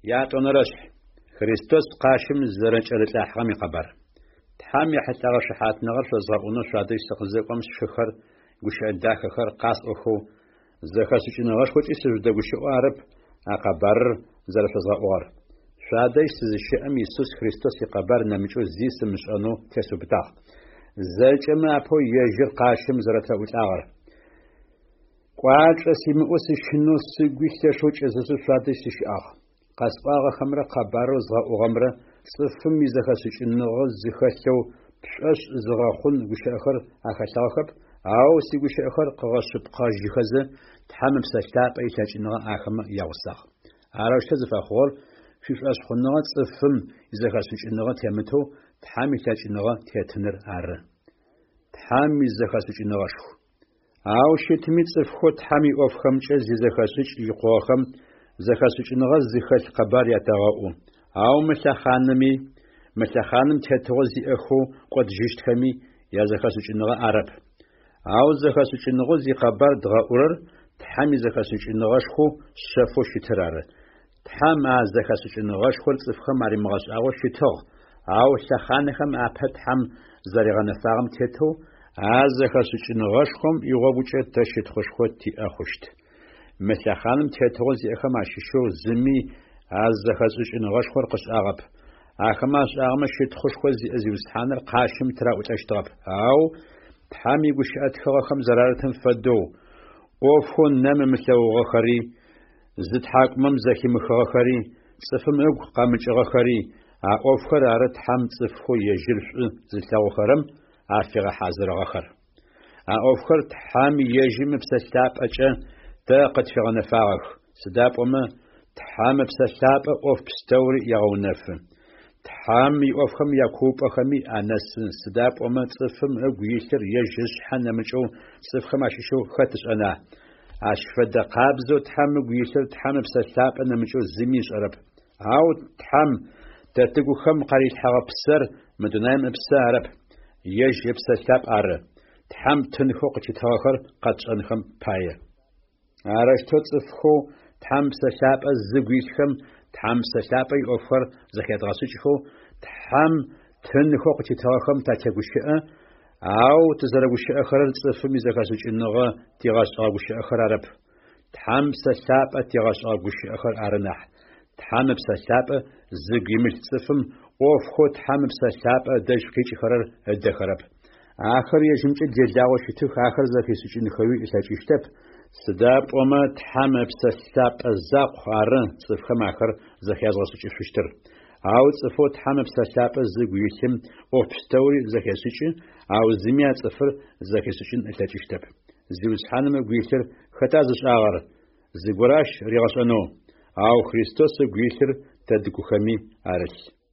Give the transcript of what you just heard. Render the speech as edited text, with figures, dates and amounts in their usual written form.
يا تونرش خريستوس قاشم زرج التلاحم قبر تحام يحتى شحات نغر فزغونو شادي استقزقم شخر وش عندك خر قاس اخو زخاس نغش خوت يسجد وش عرب اقبر زر فزغور شادي سزشم يسوس خريستوس يقبر نمجو زيس مشانو تسبتا زلجما ابو يجر قاشم زرتا وتاغر قواج سيموس شنو سغويت شوچ زسو شادي سيشاخ قاسقاغ خمره قبارو زغا اوغمره صفم يزخسچ نغز زخسو بشاش زغاخون غشاخر اخشاخب او سيغشاخر قغشب قاجخزه تحمم سشتاب ايتاچ نغا اخم ياوساخ اراش تزفخول شيفاش خنغا صفم يزخسچ نغا تمتو تحميتاچ نغا تيتنر ار تحم يزخسچ نغا شو او شتمي صفخو تحمي اوفخمچ زخسچ يقوخم زخسچ نغا زخل قبار يتاغو او مسخانم تتوزي اخو قد جشتخمي يا زخسچ نغا عرب او زخسچ نغا زي قبار دغاورر تحمي زخسچ نغا شخو شفو شترار تحم از زخسچ نغا شخو صفخم مري مغاش او شتوغ او سخانخم اپت هم زريغن فارم تتو از زخسچ نغا شخم يغوچ تشت خوشخو تي اخوشت مسخانم تتوزي اخو ماششو زمي از زخسچ نغا شخو قش اغب اخماش اغمش تخشخو زي ازيوسحانر قاشم ترا وتشتغب او تحامي غشات خم زرارتن فدو اوفون نم مسلو غخري زت حاكمم زكي مخخري صفم اغ قامچ غخري اوفخر ارت حم صفخو يجرش زلتاو خرم افيغ حاضر غخر اوفخر تحامي يجم بسستاب اچ تاقت فغن فاغ سداب وما تحام بسستاب اوف بستوري يغونف تحامي اوفخم ياكوب اخمي انس سداب وما صفم اغويشر يجش حنمچو صفخم اششو خطش انا اشفد قابزو تحام اغويشر تحام بسستاب انمچو زميش عرب او تحام تتقو خم قريت حغب سر مدنايم بسارب يج بسستاب ار تحام تنخوق تتاخر قد انخم بايه ارشتو صفخو تحام بسستاب الزغويشخم تحام بسستاب اوفر زكيت غاسچخو تحام تنخوق تتاخم تاتغوشئ او تزرغوشئ اخر صفم يزغاسچ انغا تيغاش اغوشئ اخر عرب تحام بسستاب تيغاش اغوشئ اخر ارنح تحام بسستاب زغيمش صفم اوفخو تحام بسستاب دشكيچ خرر ادخرب اخر يجمچ جداو شتو اخر زكيسچ نخوي اساچشتب سداب وما تحام بسستاب الزاق خارن صفخم اخر زخياز غسچ فشتر او صفو تحام بسستاب زغيشم اوفستوري زكيسچ او زميا صفر زكيسچن اساچشتب زيوس حنم غيشر خطازش اغر زغوراش ريغسنو او خريستوس غيشر تدكو خمي ارش